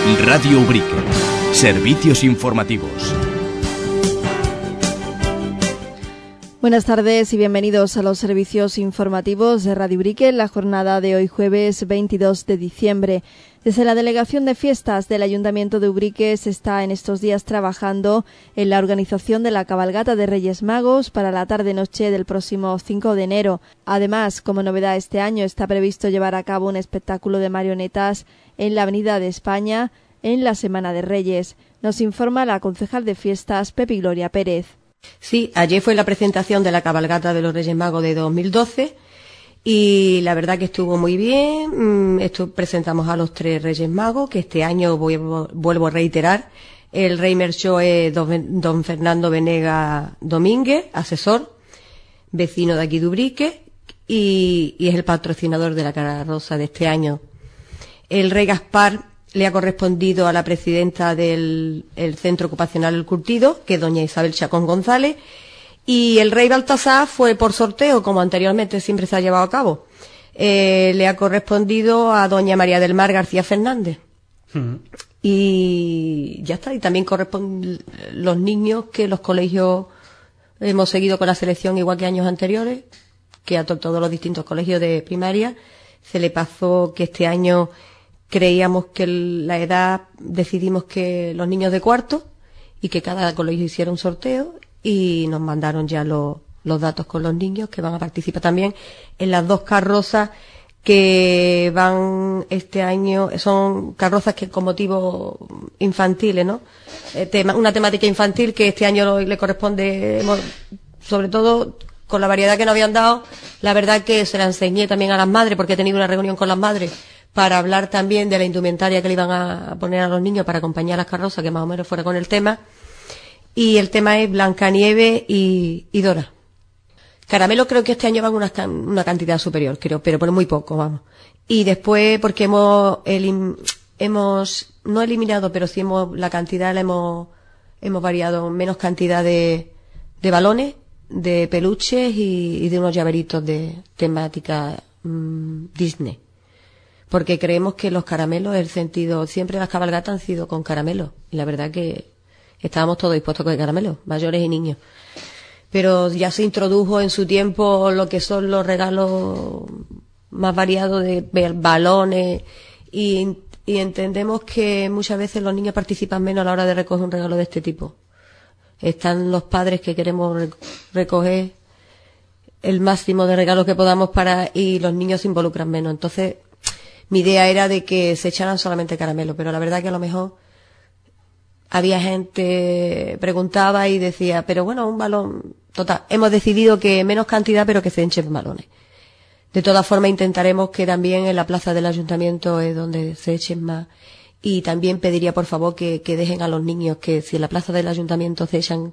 Radio Ubrique. Servicios informativos. Buenas tardes y bienvenidos a los servicios informativos de Radio Ubrique en la jornada de hoy jueves 22 de diciembre. Desde la Delegación de Fiestas del Ayuntamiento de Ubrique se está en estos días trabajando en la organización de la cabalgata de Reyes Magos para la tarde-noche del próximo 5 de enero. Además, como novedad este año, está previsto llevar a cabo un espectáculo de marionetas en la Avenida de España en la Semana de Reyes. Nos informa la concejal de Fiestas, Pepi Gloria Pérez. Sí, ayer fue la presentación de la cabalgata de los Reyes Magos de 2012 y la verdad que estuvo muy bien. Presentamos a los 3 Reyes Magos, que este año vuelvo a reiterar. El Rey Merchó es don Fernando Venega Domínguez, asesor, vecino de aquí de Ubrique, y es el patrocinador de la carroza de este año. El Rey Gaspar le ha correspondido a la presidenta del Centro Ocupacional El Curtido, que es doña Isabel Chacón González, y el Rey Baltasar fue por sorteo, como anteriormente siempre se ha llevado a cabo. Le ha correspondido a doña María del Mar García Fernández. Y ya está, y también corresponden los niños que los colegios hemos seguido con la selección igual que años anteriores, que a todos los distintos colegios de primaria se le pasó que este año creíamos que la edad, decidimos que los niños de cuarto y que cada colegio hiciera un sorteo y nos mandaron ya los datos con los niños que van a participar también en las 2 carrozas que van este año. Son carrozas que con motivos infantiles, ¿no? Una temática infantil que este año le corresponde, sobre todo con la variedad que nos habían dado. La verdad que se la enseñé también a las madres, porque he tenido una reunión con las madres para hablar también de la indumentaria que le iban a poner a los niños para acompañar a las carrozas, que más o menos fuera con el tema. Y el tema es Blancanieves y Dora. Caramelo creo que este año van una cantidad superior, creo, pero por muy poco, vamos. Y después, porque hemos no eliminado, pero sí la cantidad la hemos variado, menos cantidad de balones, de peluches y de unos llaveritos de temática Disney. Porque creemos que los caramelos, siempre las cabalgatas han sido con caramelos. Y la verdad que estábamos todos dispuestos con caramelos, mayores y niños. Pero ya se introdujo en su tiempo lo que son los regalos más variados de balones y entendemos que muchas veces los niños participan menos a la hora de recoger un regalo de este tipo. Están los padres que queremos recoger el máximo de regalos que podamos y los niños se involucran menos. Entonces, mi idea era de que se echaran solamente caramelo, pero la verdad que a lo mejor había gente preguntaba y decía, pero bueno, un balón. Total, hemos decidido que menos cantidad, pero que se echen balones. De todas formas, intentaremos que también en la plaza del ayuntamiento es donde se echen más. Y también pediría, por favor, que dejen a los niños que si en la plaza del ayuntamiento se echan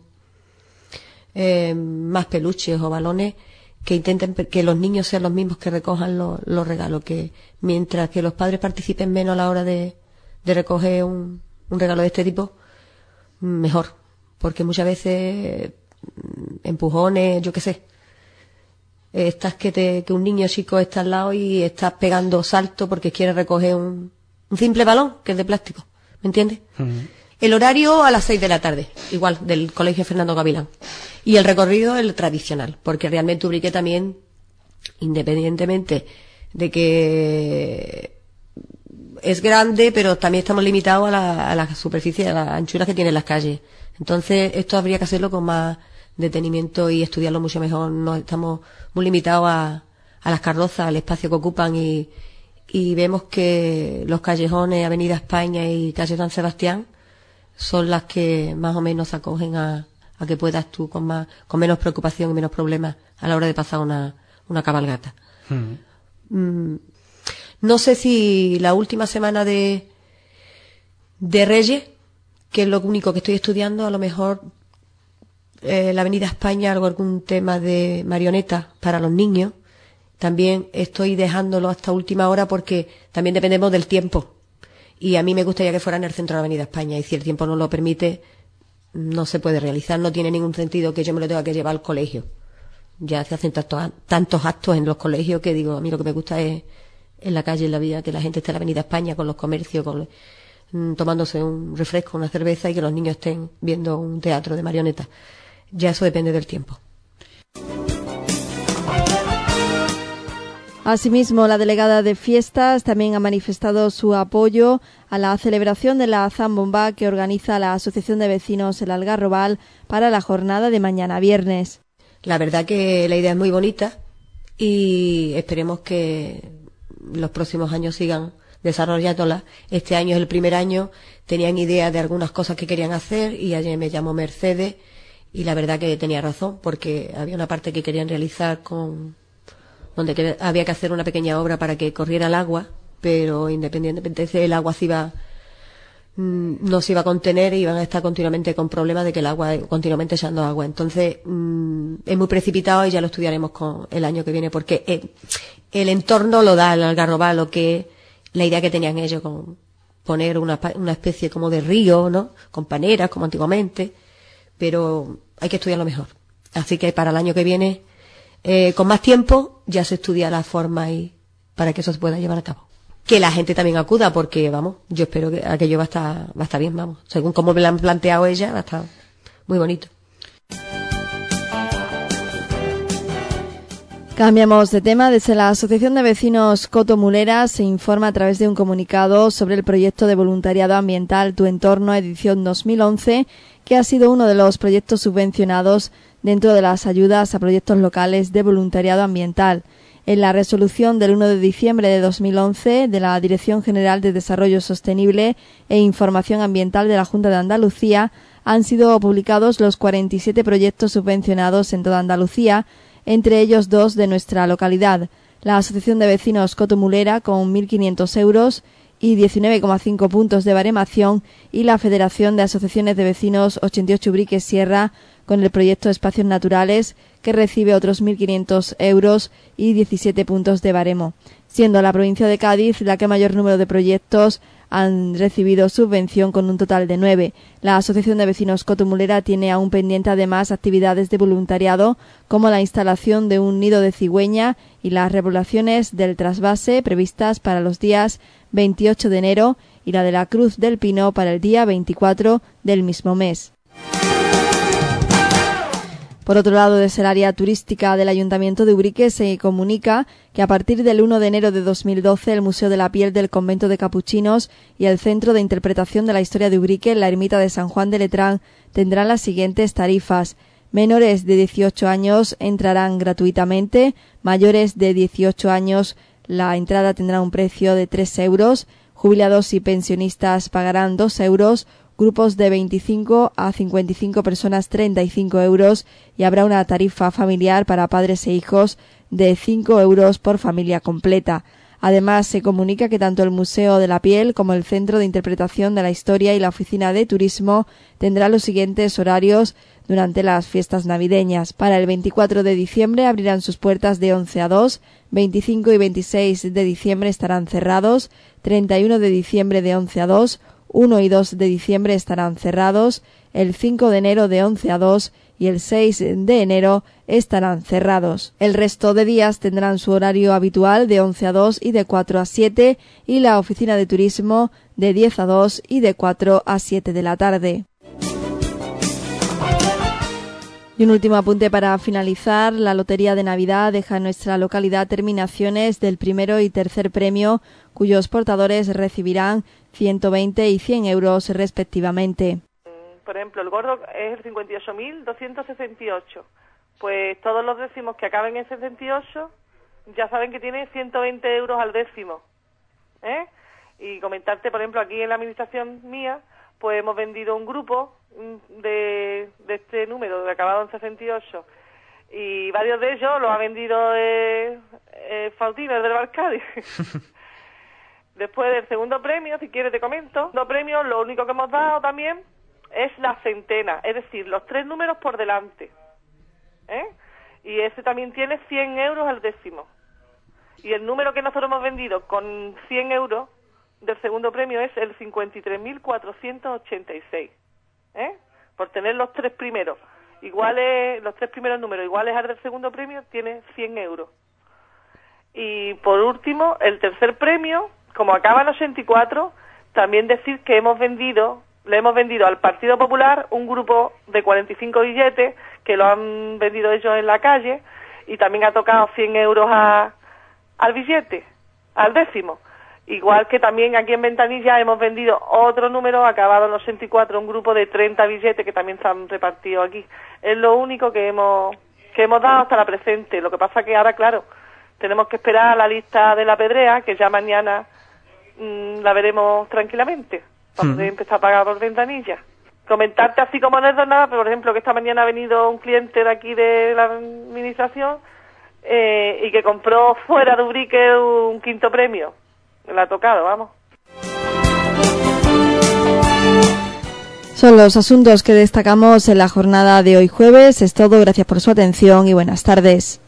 más peluches o balones, que intenten que los niños sean los mismos que recojan los regalos, que mientras que los padres participen menos a la hora de recoger un regalo de este tipo, mejor, porque muchas veces empujones, yo qué sé, estás que un niño chico está al lado y estás pegando salto porque quiere recoger un simple balón que es de plástico, ¿me entiendes? El horario a las 6 de la tarde, igual, del Colegio Fernando Gavilán. Y el recorrido el tradicional, porque realmente Ubrique también, independientemente de que es grande, pero también estamos limitados a la superficie, a la anchura que tienen las calles. Entonces, esto habría que hacerlo con más detenimiento y estudiarlo mucho mejor. No estamos muy limitados a las carrozas, al espacio que ocupan y vemos que los callejones, Avenida España y calle San Sebastián son las que más o menos acogen a que puedas tú con menos preocupación y menos problemas a la hora de pasar una cabalgata. No sé si la última semana de Reyes, que es lo único que estoy estudiando, a lo mejor la Avenida España, algún tema de marionetas para los niños. También estoy dejándolo hasta última hora porque también dependemos del tiempo. Y a mí me gustaría que fuera en el centro de la Avenida España, y si el tiempo no lo permite, no se puede realizar. No tiene ningún sentido que yo me lo tenga que llevar al colegio. Ya se hacen tantos actos en los colegios que digo, a mí lo que me gusta es en la calle, en la vida, que la gente esté en la Avenida España con los comercios, con tomándose un refresco, una cerveza y que los niños estén viendo un teatro de marionetas. Ya eso depende del tiempo. Asimismo, la delegada de fiestas también ha manifestado su apoyo a la celebración de la Zambomba que organiza la Asociación de Vecinos El Algarrobal para la jornada de mañana viernes. La verdad que la idea es muy bonita y esperemos que los próximos años sigan desarrollándola. Este año es el primer año, tenían idea de algunas cosas que querían hacer y ayer me llamó Mercedes y la verdad que tenía razón porque había una parte que querían realizar donde había que hacer una pequeña obra para que corriera el agua, pero independientemente el agua no se iba a contener y iban a estar continuamente con problemas de que el agua continuamente echando agua. Entonces es muy precipitado y ya lo estudiaremos con el año que viene porque el entorno lo da el Algarrobal, lo que la idea que tenían ellos con poner una especie como de río, ¿no? Con paneras como antiguamente, pero hay que estudiarlo mejor. Así que para el año que viene con más tiempo ya se estudia la forma y para que eso se pueda llevar a cabo. Que la gente también acuda porque, vamos, yo espero que aquello va a estar bien, vamos. Según como me lo han planteado ella, va a estar muy bonito. Cambiamos de tema. Desde la Asociación de Vecinos Coto Mulera se informa a través de un comunicado sobre el proyecto de voluntariado ambiental Tu Entorno edición 2011, que ha sido uno de los proyectos subvencionados dentro de las ayudas a proyectos locales de voluntariado ambiental. En la resolución del 1 de diciembre de 2011 de la Dirección General de Desarrollo Sostenible e Información Ambiental de la Junta de Andalucía han sido publicados los 47 proyectos subvencionados en toda Andalucía, entre ellos 2 de nuestra localidad, la Asociación de Vecinos Coto Mulera con 1.500 euros y 19,5 puntos de baremación y la Federación de Asociaciones de Vecinos 88 Ubrique Sierra con el proyecto Espacios Naturales que recibe otros 1.500 euros y 17 puntos de baremo, siendo la provincia de Cádiz la que mayor número de proyectos han recibido subvención con un total de 9. La Asociación de Vecinos Coto Mulera tiene aún pendiente además actividades de voluntariado como la instalación de un nido de cigüeña y las repoblaciones del trasvase previstas para los días 28 de enero y la de la Cruz del Pino para el día 24 del mismo mes. Por otro lado, desde el área turística del Ayuntamiento de Ubrique se comunica que a partir del 1 de enero de 2012 el Museo de la Piel del Convento de Capuchinos y el Centro de Interpretación de la Historia de Ubrique en la Ermita de San Juan de Letrán tendrán las siguientes tarifas. Menores de 18 años entrarán gratuitamente, mayores de 18 años la entrada tendrá un precio de 3 euros, jubilados y pensionistas pagarán 2 euros, grupos de 25 a 55 personas 35 euros y habrá una tarifa familiar para padres e hijos de 5 euros por familia completa. Además, se comunica que tanto el Museo de la Piel como el Centro de Interpretación de la Historia y la Oficina de Turismo tendrán los siguientes horarios durante las fiestas navideñas. Para el 24 de diciembre abrirán sus puertas de 11 a 2, 25 y 26 de diciembre estarán cerrados, 31 de diciembre de 11 a 2, 1 y 2 de diciembre estarán cerrados, el 5 de enero de 11 a 2 y el 6 de enero estarán cerrados. El resto de días tendrán su horario habitual de 11 a 2 y de 4 a 7 y la oficina de turismo de 10 a 2 y de 4 a 7 de la tarde. Y un último apunte para finalizar. La Lotería de Navidad deja en nuestra localidad terminaciones del primero y tercer premio, cuyos portadores recibirán 120 y 100 euros respectivamente. Por ejemplo, el gordo es el 58.268. Pues todos los décimos que acaben en 78 ya saben que tiene 120 euros al décimo. Y comentarte, por ejemplo, aquí en la administración mía, pues hemos vendido un grupo de este número de acabado en 68 y varios de ellos los ha vendido Faustino, el del Barcadi. Después del segundo premio, si quieres te comento, el segundo premio lo único que hemos dado también es la centena, es decir, los 3 números por delante, y ese también tiene 100 euros al décimo. Y el número que nosotros hemos vendido con 100 euros del segundo premio es el 53.486, por tener los 3 primeros iguales, los 3 primeros números iguales al del segundo premio, tiene 100 euros. Y por último, el tercer premio, como acaba en 84, También decir que le hemos vendido al Partido Popular un grupo de 45 billetes que lo han vendido ellos en la calle, y también ha tocado 100 euros al billete, al décimo. Igual que también aquí en Ventanilla hemos vendido otro número acabado en 84, un grupo de 30 billetes que también se han repartido aquí. Es lo único que hemos dado hasta la presente. Lo que pasa que ahora, claro, tenemos que esperar a la lista de la Pedrea, que ya mañana la veremos tranquilamente, para poder empezar a pagar por Ventanilla. Comentarte así como anécdota nada, pero por ejemplo que esta mañana ha venido un cliente de aquí de la administración y que compró fuera de Ubrique un quinto premio. Le ha tocado, vamos. Son los asuntos que destacamos en la jornada de hoy jueves. Es todo, gracias por su atención y buenas tardes.